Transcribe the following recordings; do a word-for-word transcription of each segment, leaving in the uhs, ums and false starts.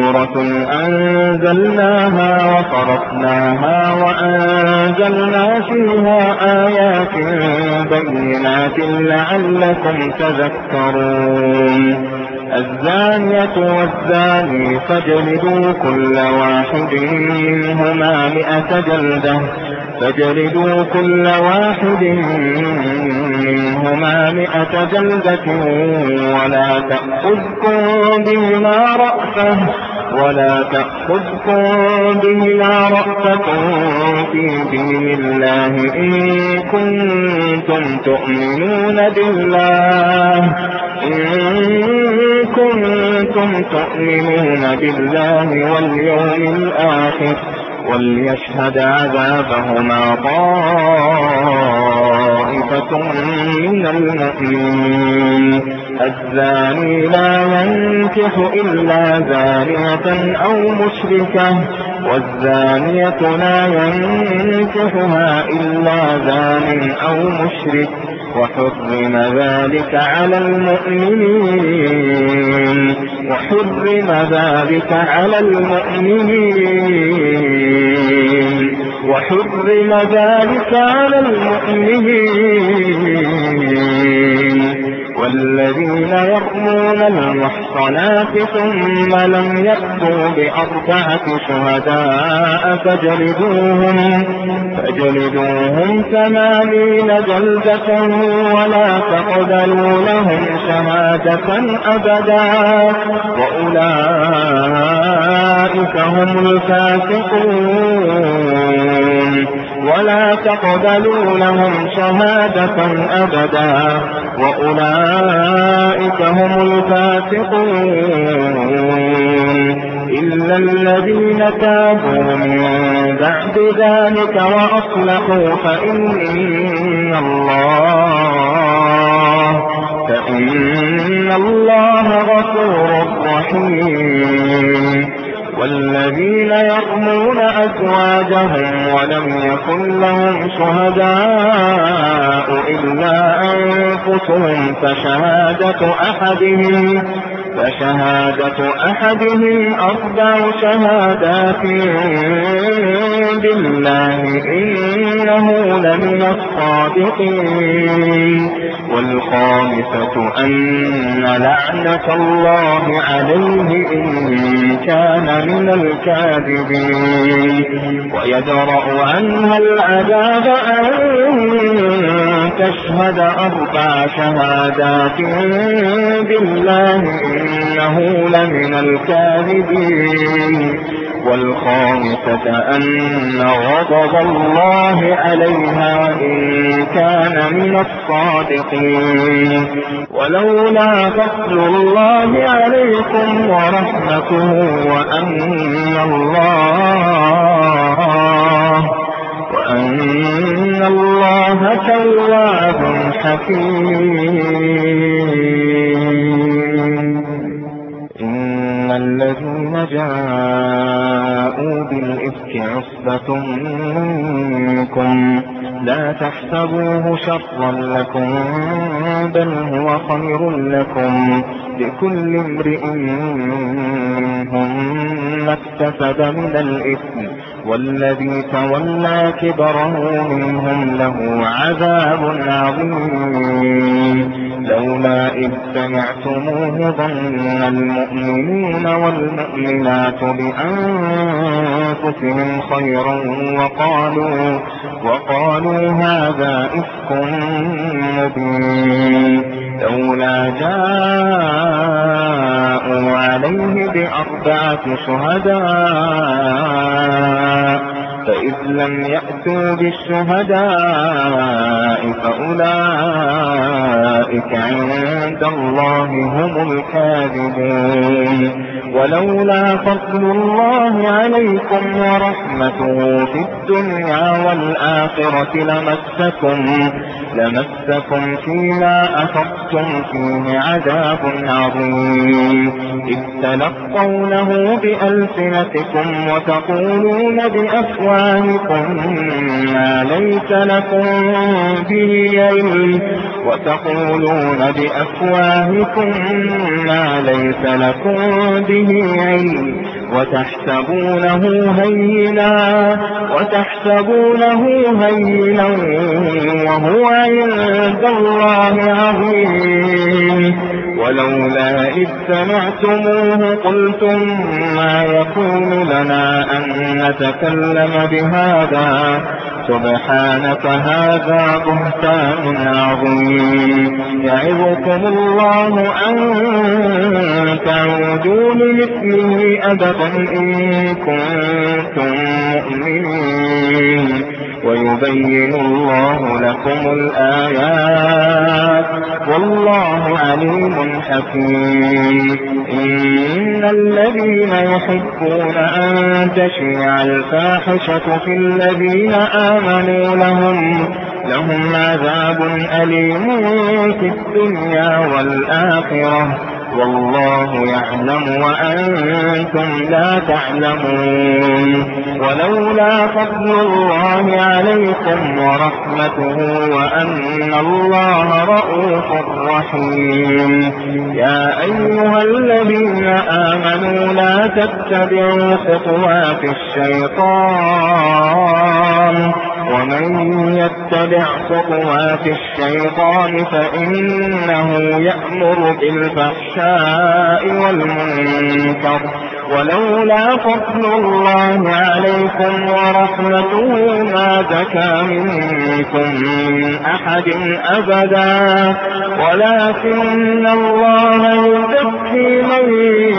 سورة أنزلناها وفرضناها وأنزلنا فيها آيات بينات لعلكم تذكرون الزانية والزاني فاجلدوا كل واحد منهما مئة جلدة فاجلدوا كل واحد منهما مئة جلدة ولا تأخذكم بهما رأفة ولا تأخذكم بهما رأفة في دين الله إن كنتم تؤمنون بالله إن كنتم تؤمنون بالله واليوم الآخر وليشهد عذابهما طائفة من المؤمنين الزاني لا ينكح إلا زانية أو مشركة والزانية لا ينكحها إلا زان أو مشرك وحرم ذلك على المؤمنين وحرم ذلك على المؤمنين وحرم ذلك على المؤمنين والذين يرمون المحصنات ثم لم يأتوا بأربعة شهداء فاجلدوهم فاجلدوهم ثمانين جلدة ولا تقبلوا لهم شهادة أبدا وأولئك هم الفاسقون ولا تقبلوا لهم شهادة أبدا وأولئك هم الفاسقون إلا الذين تابوا من بعد ذلك وأصلحوا فإن الله فإن الله غفور رحيم والذين يرمون أزواجهم ولم يكن لهم شهداء إلا أنفسهم فشهادة أحدهم فشهادة أحدهم أربع شهادات بالله إنه لمن الصادقين والخامسة أن لعنة الله عليه إن كان من الكاذبين ويدرأ عنها العذاب أن تشهد أربع شهادات بالله إنه لمن الكاذبين والخامسة أن غضب الله عليها إن كان من الصادقين ولولا فضل الله عليكم ورحمته وأن الله وأن الله تواب حكيم إن الذين جاءوا بالإفك عصبة منكم لا تحسبوه شرا لكم بل هو خير لكم لكل امرئ منهم ما اكتسب من الإثم والذي تولى كبره منهم له عذاب عظيم لولا إذ سمعتموه ظن المؤمنون والمؤمنات بأنفسهم خيرا وقالوا وقالوا هذا إفك مبين لولا جاءوا عليه بأربعة شهداء فإذ لم يأتوا بالشهداء فأولئك عند الله هم الكاذبون ولولا فضل الله عليكم ورحمته في الدنيا والآخرة لمسكم لمسكم فيما أخذتم فيه عذاب عظيم إذ تلقونه بألسنتكم وتقولون بأفواهكم بأفواهكم ما ليس لكم به علم وتقولون بأفواهكم ما ليس لكم به علم وتحسبونه هينا وتحسبونه هينا وهو عند الله عظيم. ولولا إذ سمعتموه قلتم ما يكون لنا أن نتكلم بهذا سبحانك هذا بهتان عظيم. يعظكم الله أن تعودوا لمثله أبدا إن كنتم مؤمنين ويبين الله لكم الآيات والله عليم حكيم. إن الذين يحبون أن تشيع الفاحشة في الذين آمنوا لهم لهم عذاب أليم في الدنيا والآخرة والله يعلم وأنتم لا تعلمون. ولولا فضل الله عليكم ورحمته وأن الله رؤوف رحيم. يا أيها الذين آمنوا لا تتبعوا خطوات الشيطان ومن يتبع خطوات الشيطان فإنه يأمر بالفحشاء والمنكر. ولولا فضل الله عليكم ورحمته ما زكى منكم من أحد أبدا ولكن الله يزكي من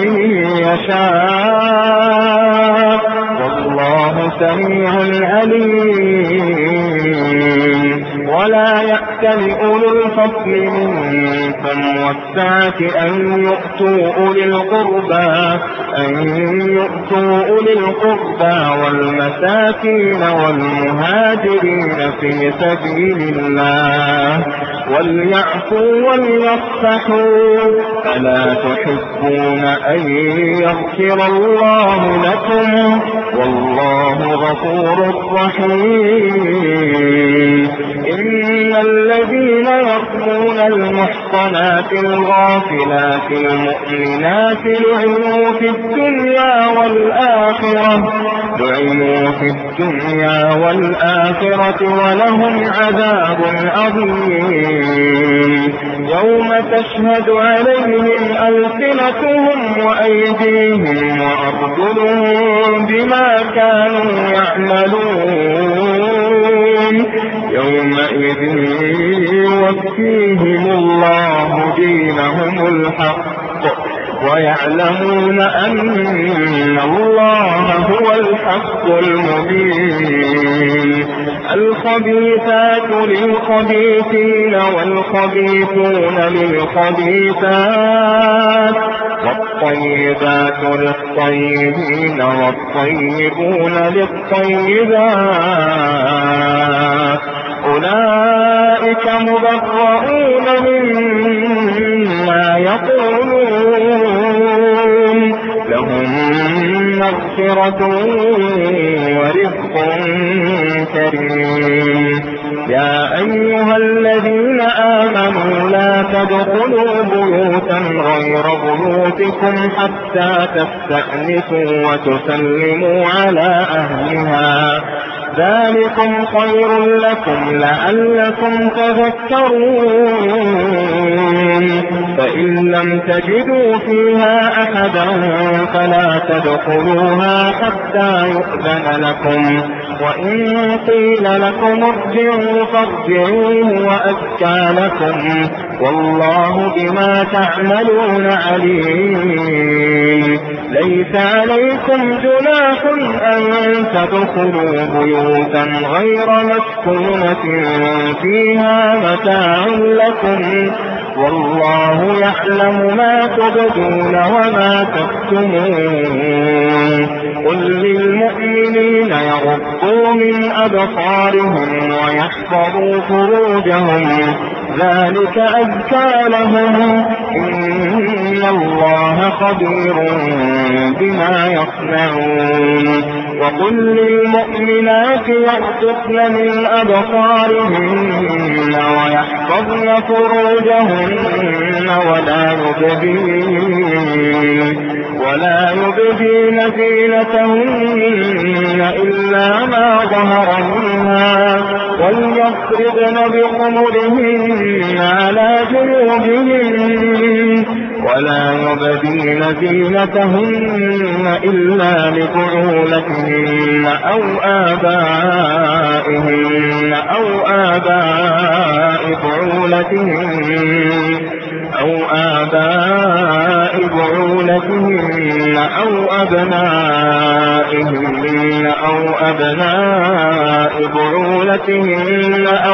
يشاء والله سميع عليم. ولا يأتل أولو الفضل منكم والسعة أن يؤتوا أولي القربى أن يؤتوا أولي القربى والمساكين والمهاجرين في سبيل الله وليعفوا وليصفحوا ألا تحبون أن يغفر الله لكم والله غفور رحيم. إن الذين يرمون المحصنات الغافلات المؤمنات لعنوا في الدنيا والآخرة لعنوا في الدنيا والآخرة ولهم عذاب عظيم. يوم تشهد عليهم ألسنتهم وأيديهم وأرجلهم بما كانوا يعملون يومئذ يوفيهم الله دينهم الحق ويعلمون أن الله هو الحق المبين. الخبيثات للخبيثين والخبيثون للخبيثات والطيبات للطيبين والطيبون للطيبات أولئك مبرؤون مما يقولون لهم مغفرة ورزق كريم. يا أيها الذين آمنوا لا تدخلوا بيوتا غير بيوتكم حتى تستأنسوا وتسلموا على أهلها ذلكم خير لكم لعلكم تذكرون. فإن لم تجدوا فيها أحدا فلا تدخلوها حتى يؤذن لكم وإن قيل لكم ارجعوا فارجعوه وأزكى لكم والله بما تعملون عليم. ليس عليكم جناح أن تدخلوا بيوتا غير مسكونة فيها متاع لكم والله يعلم ما تبدون وما تكتمون. قل للمؤمنين يغضوا من أبصارهم ويحفظوا فروجهم ذلك أزكى لهم إن الله خبير بما بما يصنعون. وقل للمؤمنات يغضضن من أبصارهن ويحفظن فروجهن ولا يبدين ولا يبدين زينتهن إلا ما ظهر منها وليضربن بخمرهن على جيوبهن ولا يبدين زينتهن إلا لبعولتهن أو آبائهن أو آباء بعولتهن أو آباء بعولتهن أو أبنائهن أو أبناء بعولتهن أو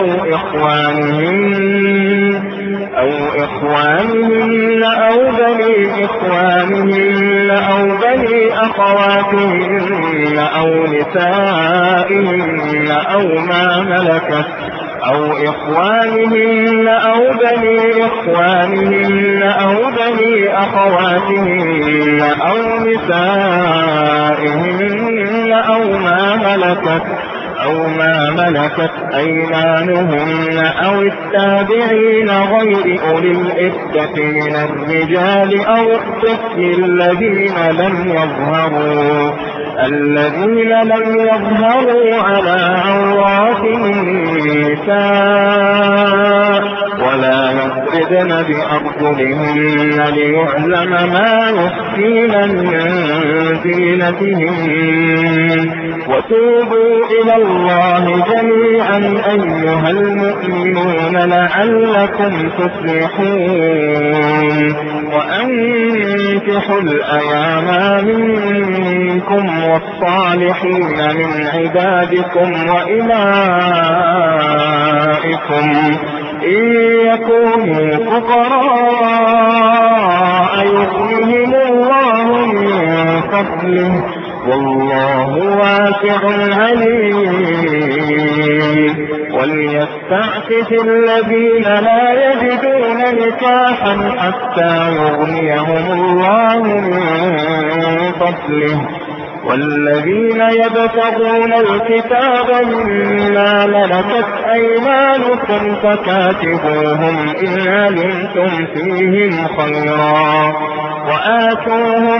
إخوانهن أو إخوانهن أو بني إخوانهن أو بني أخواتهن أو نسائهن أو ما ملكت أو إخوانهن أو بني إخوانهن أو بني أخواتهن أو نسائهن أو ما ملكت أو ما ملكت أيمانهن أو التابعين غير أولي الإربة من الرجال أو الطفل الذين لم يظهروا الذين لم يظهروا على عورات النساء ولا يضربن بأرجلهن ليعلم ما يخفين من زينتهن. وتوبوا إلى الله جميعا أيها المؤمنون لعلكم تفلحون. وأنكحوا الأيام منكم والصالحين من عبادكم وإمائكم إن يكونوا فقراء يغنيهم الله من فضله والله واسع عليم. وليستعفف الذين لا يجدون نكاحا حتى يغنيهم الله من فضله والذين يبتغون الكتاب مما ملكت أيمانكم فكاتبوهم إن علمتم فيهم خيرا وآتوهم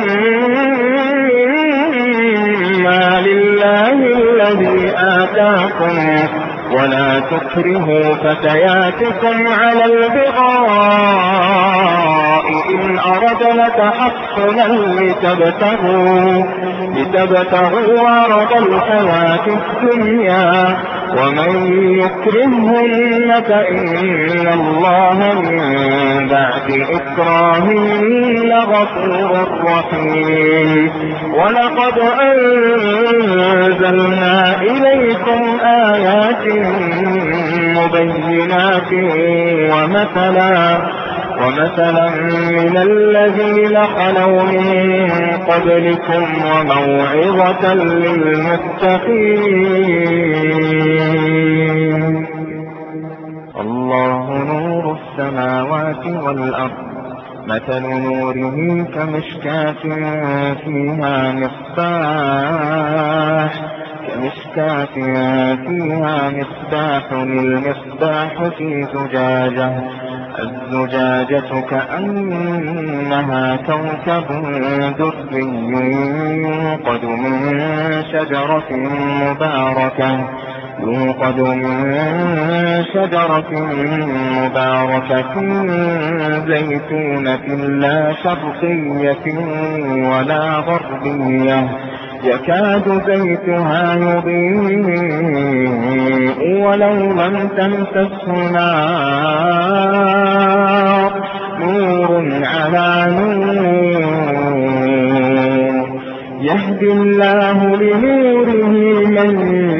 مما لله الذي آتاكم ولا تكرهوا فتياتكم على البغاء إن أردنا تحصنا لتبتغوا لتبتغوا عرض الحياة الدنيا ومن يكرهن فإن الله من بعد إكراههن غفور رحيم. ولقد أنزلنا إليكم آيات مبينات ومثلا ومثلا من الذين خلوا من قبلكم وموعظة للمتقين. الله نور السماوات والأرض مثل نوره كمشكاة فيها مصباح كمشكاة فيها مصباح المصباح في زجاجة الزجاجة كأنها كوكب دري يوقد من شجرة مباركة يوقد من شجرة مباركة زيتونة لا شرقية ولا غربية يكاد زيتها يضيء ولو لم تمسسه نار نور على نور يهدي الله لنوره من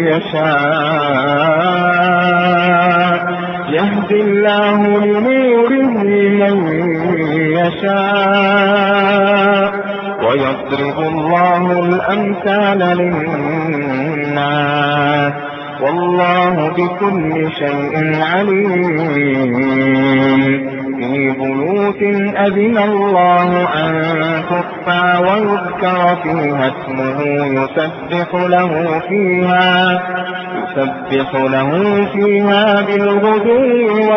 يشاء يهدي الله لنوره من يشاء ويضرب الله الأمثال للناس والله بكل شيء عليم. في بيوت أذن الله أن ترفع ويذكر فيها اسمه يسبح له فيها يسبح له فيها بالغدو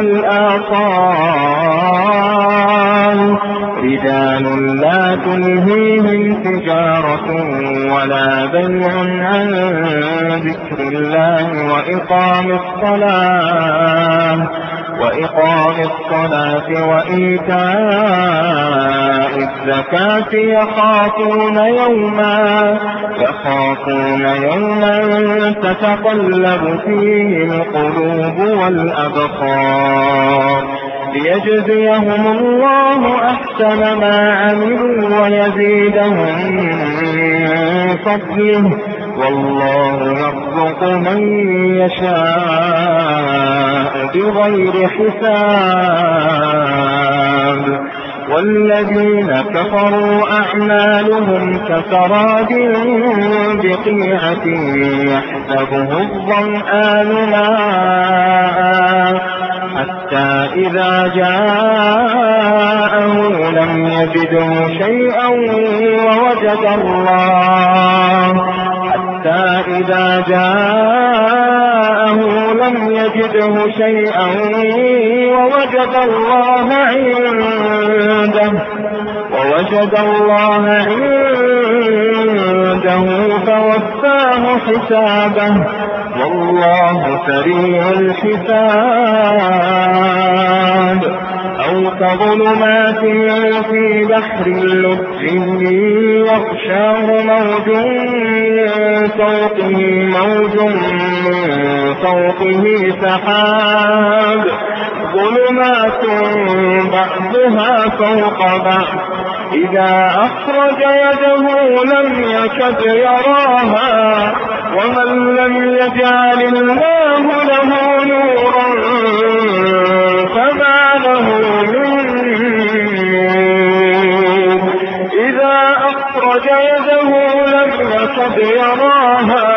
والآصال رجال لا تلهيهم تجارة ولا بيع عن ذكر الله وإقام الصلاة وإقام الصلاة وإيتاء الزكاة يخافون يوما يخافون يوما تتقلب فيه القلوب والأبصار ليجزيهم الله أحسن ما عملوا ويزيدهم من فضله والله يرزق من يشاء بغير حساب والذين كفروا أعمالهم كسراب بقيعة يحسبه الظمآن ماء حتى إذا جاءه لم يجده شيئا ووجد الله حتى إذا جاءه لم يجده شيئا ووجد الله عنده ووجد الله عنده فوفاه حسابه والله سريع الحساب أو كظلمات في بحر اللجج يغشاه موج من فوقه موج من فوقه سحاب ظلمات بعضها فوق بعض إذا أخرج يده لم يكد يراها ومن لم يجعل الله له نورا فما له من نور إذا أخرج يده لم يكد يراها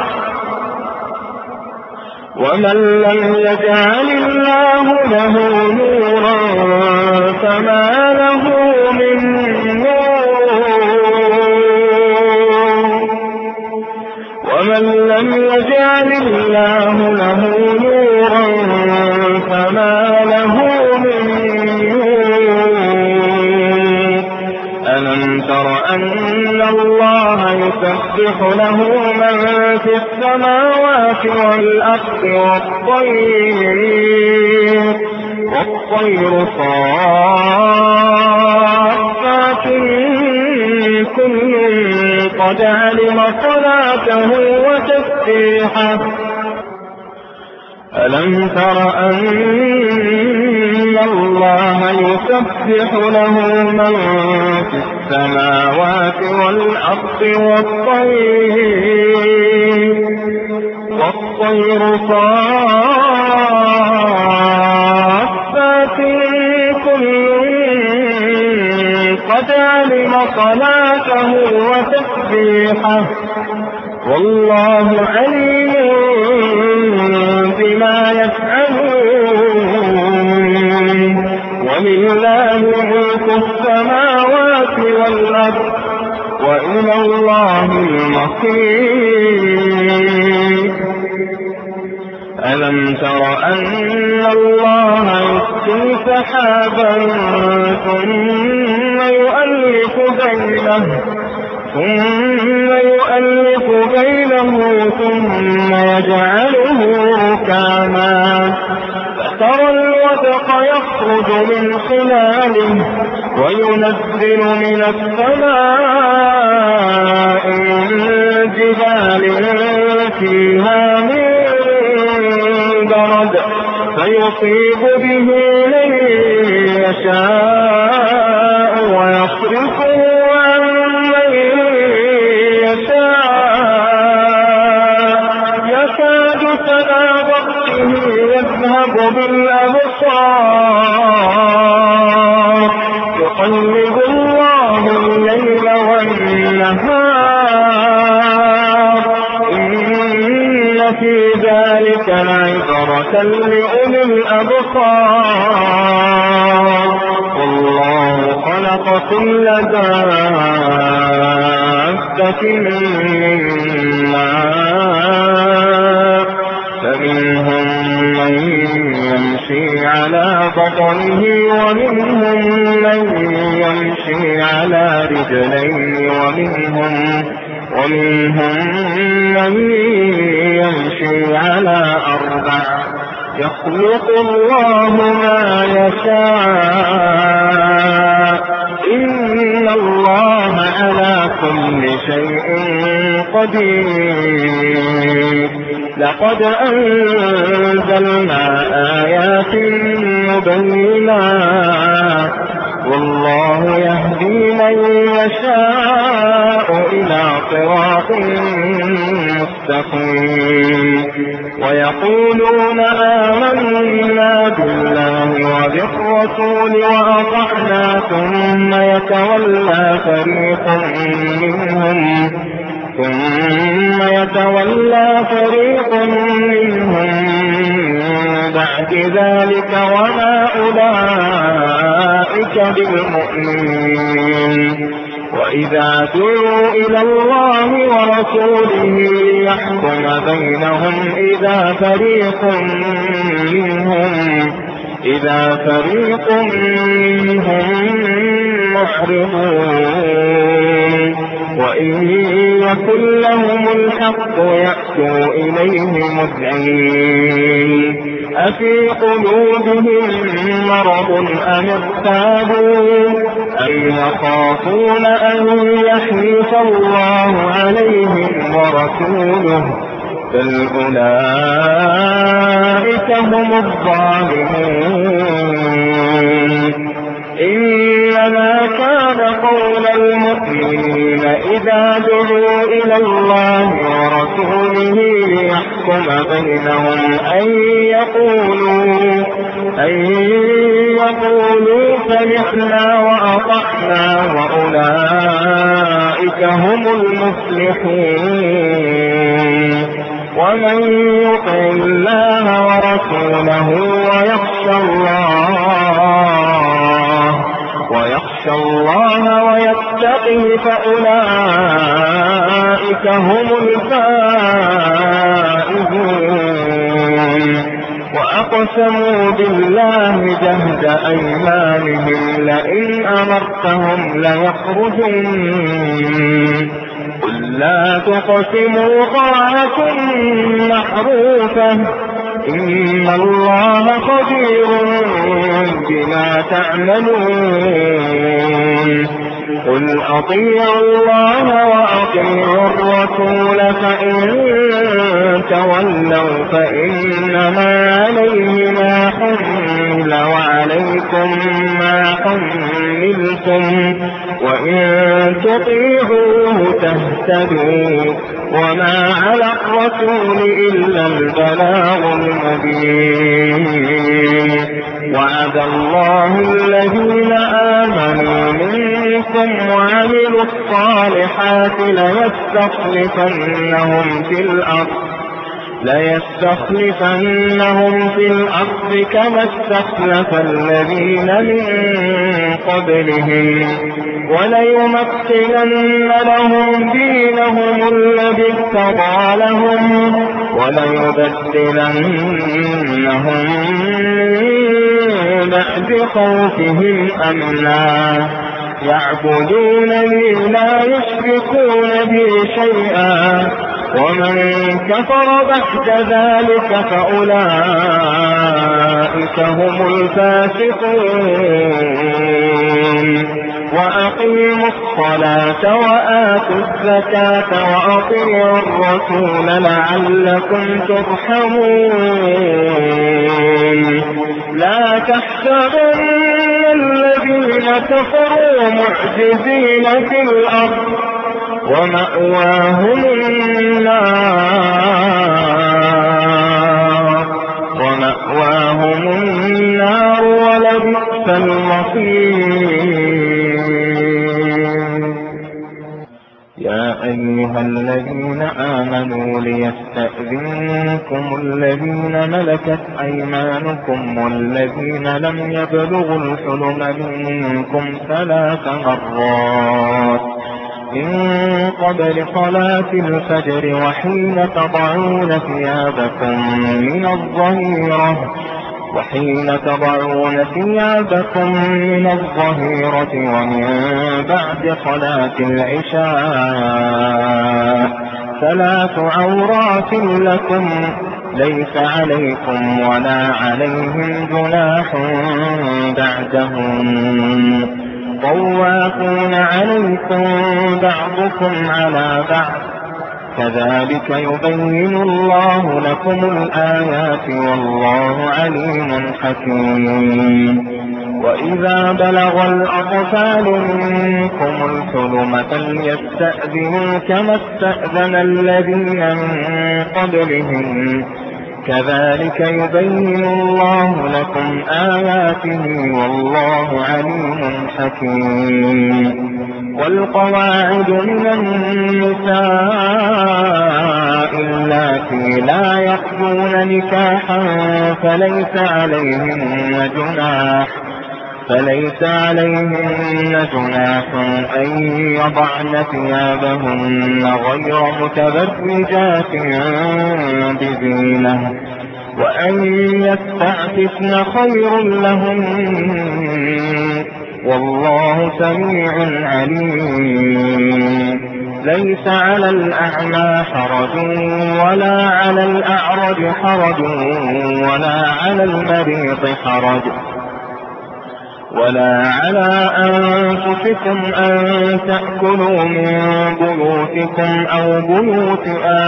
ومن لم يجعل الله له نورا فما له من ومن لم يجعل الله له نورا فما له من نور ألم تر أن الله يسبح له من في السماوات والأرض والطير والطير صافات كل قد علم صلاته وتسبيحه ألم تر أن الله يسبح له من في السماوات والأرض والطير والطير صافات كل قد علم صلاته وتسبيحه والله عليم بما يفعلون ولله ملك السماوات والأرض وإلى الله المصير ألم تر أن الله يسكن سحابا ثم يؤلف بينه ثم يؤلف بينه ثم يجعله ركاما فترى الودق يخرج من خلاله وينزل من السماء من جبال فيها من برد فيصيب به من يشاء ويصرفه عن من يشاء يكاد سنا برقه يذهب بالأبصار يقلب الله الليل والنهار إن في ذلك لعبرة وعبرة لأولي الأبصار. والله خلق كل دابة من ماء فمنهم من يمشي على بطنه ومنهم من يمشي على رجلين ومنهم ومنهم من يمشي على أربع يخلق الله ما يشاء إن الله على كل شيء قدير. لقد أنزلنا آيات مبينات والله يهدي من يشاء إلى صراط مستقيم. ويقولون آمنا بالله وبالرسول وأطعنا ثم يتولى فريق منهم ثم يتولى فريق منهم بعد ذلك وما أولئك بالمؤمنين. وإذا دعوا إلى الله ورسوله ليحكم بينهم إذا فريق منهم إذا فريق منهم معرضون وإن يكن لهم الحق يأتوا إليه مذعنين. أفي قلوبهم مرض أم ارتابوا أم يخافون أن يحيف الله عليهم ورسوله بل أولئك هم الظالمون. إنما كان قول المؤمنين إذا دعوا إلى الله ورسوله ليحكم بينهم أن يقولوا أن يقولوا سمعنا وأطعنا وأولئك هم المفلحون. ومن يطع الله ورسوله ويخشى الله ويخشى الله ويتقه فأولئك هم الفائزون. وأقسموا بالله جهد أيمانهم لئن أمرتهم ليخرجون. قل لا تقسموا طاعة معروفة إن الله خبير بما تعملون. قل أطيعوا الله وأطيعوا الرسول فإن تولوا فإنما عليه ما حمل وعليكم ما حملتم وإن تطيعوه تهتدوا وما على الرسول إلا البلاغ المبين. وعد الله الذين آمنوا منكم وعملوا الصالحات ليستخلفنهم في الأرض ليستخلفنهم في الأرض كما استخلف الذين من قبلهم وليمكنن لهم دينهم الذي ارتضى لهم وليبدلنهم بعد خوفهم أمنا يعبدونني لا يشركون بي شيئا ومن كفر بعد ذلك فأولئك هم الفاسقون. وأقيموا الصلاة وآتوا الزكاة وأطيعوا الرسول لعلكم ترحمون. لا تحسبن الذين كفروا معجزين في الأرض ومأواهم النار ومأواهم النار ولبئس المصير. يا أيها الذين آمنوا ليستأذنكم الذين ملكت أيمانكم والذين لم يبلغوا الحلم منكم ثلاث مرات من قبل صلاة الفجر وحين تضعون ثيابكم من الظهيرة وحين تضعون ثيابكم من الظهيرة ومن بعد صلاة العشاء ثلاث عورات لكم ليس عليكم ولا عليهم جناح بعدهم طوافون عليكم بعضكم على بعض كذلك يبين الله لكم الآيات والله عليم حكيم. وإذا بلغ الأطفال منكم الحلم فليستأذنوا كما استأذن الذين من قبلهم كذلك يبين الله لكم آياته والله عليم حكيم. والقواعد من النساء اللاتي لا يرجون نكاحا فليس عليهن جناح فليس عليهن جناح أن يضعن ثيابهن غير متبرجات بزينة وأن يستعففن خير لهن والله سميع عليم. ليس على الأعمى حرج ولا على الأعرج حرج ولا على المريض حرج ولا على أنفسكم أن تأكلوا من بيوتكم أو بيوت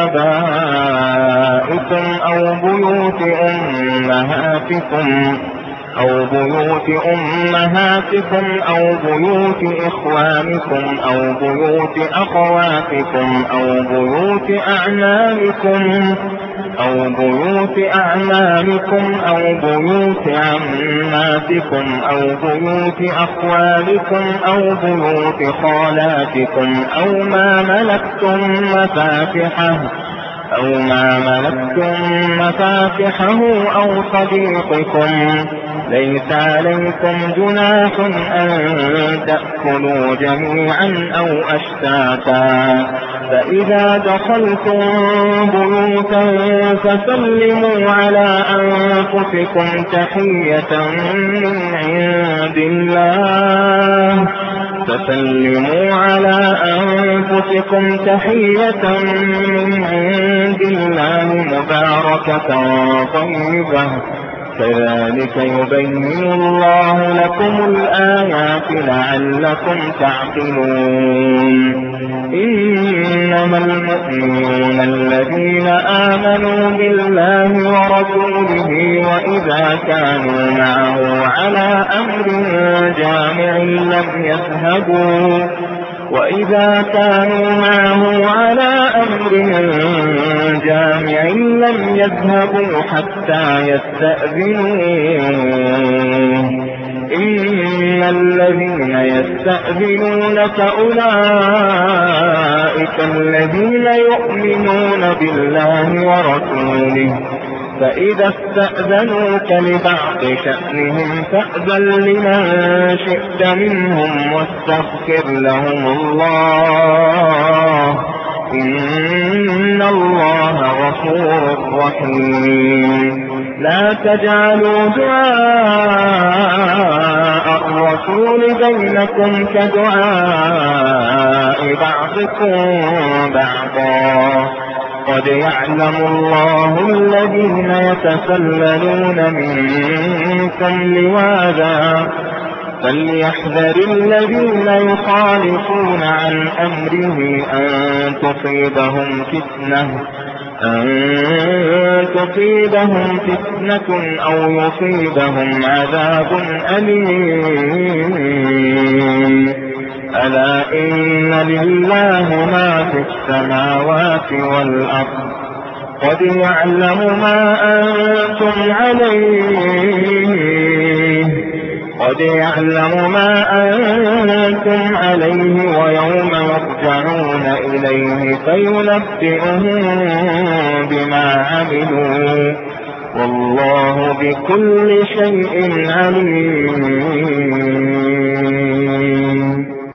آبائكم أو بيوت أمهاتكم أو بيوت أمهاتكم أو بيوت إخوانكم أو بيوت أخواتكم أو بيوت أعمامكم أو بيوت أعمامكم أو بيوت عماتكم أو بيوت أخوالكم أو بيوت خالاتكم أو ما ملكتم مفاتحه أو ما ملكتم مفاتحه أو صديقكم ليس عليكم جناح أن تأكلوا جميعا أو أشتاتا فإذا دخلتم بيوتا فسلموا على أنفسكم تحية من عند الله فسلموا على أنفسكم تحية من عند الله مباركة طيبة كذلك يبين الله لكم الآيات لعلكم تعقلون. إنما المؤمنون الذين آمنوا بالله ورسوله وإذا كانوا معه على أمر جامع لم يذهبوا وإذا كانوا معه على أمر جامع لم يذهبوا حتى يستأذنوه إن الذين يستأذنونك أولئك الذين يؤمنون بالله ورسوله فإذا استأذنوك لبعض شأنهم فأذن لمن شئت منهم واستغفر لهم الله إن الله غفور رحيم. لا تجعلوا دعاء الرسول بينكم كدعاء بعضكم بعضا قد يعلم الله الذين يتسللون منكم لواذا فليحذر الذين يخالفون عن أمره أن تصيبهم فتنة أن تصيبهم فتنة أو يصيبهم عذاب أليم. ألا إن لله ما في السماوات والأرض قد يعلم ما أنتم عليه قد يعلم ما أنتم عليه ويوم يرجعون إليه فينبئهم بما عملوا والله بكل شيء عليم.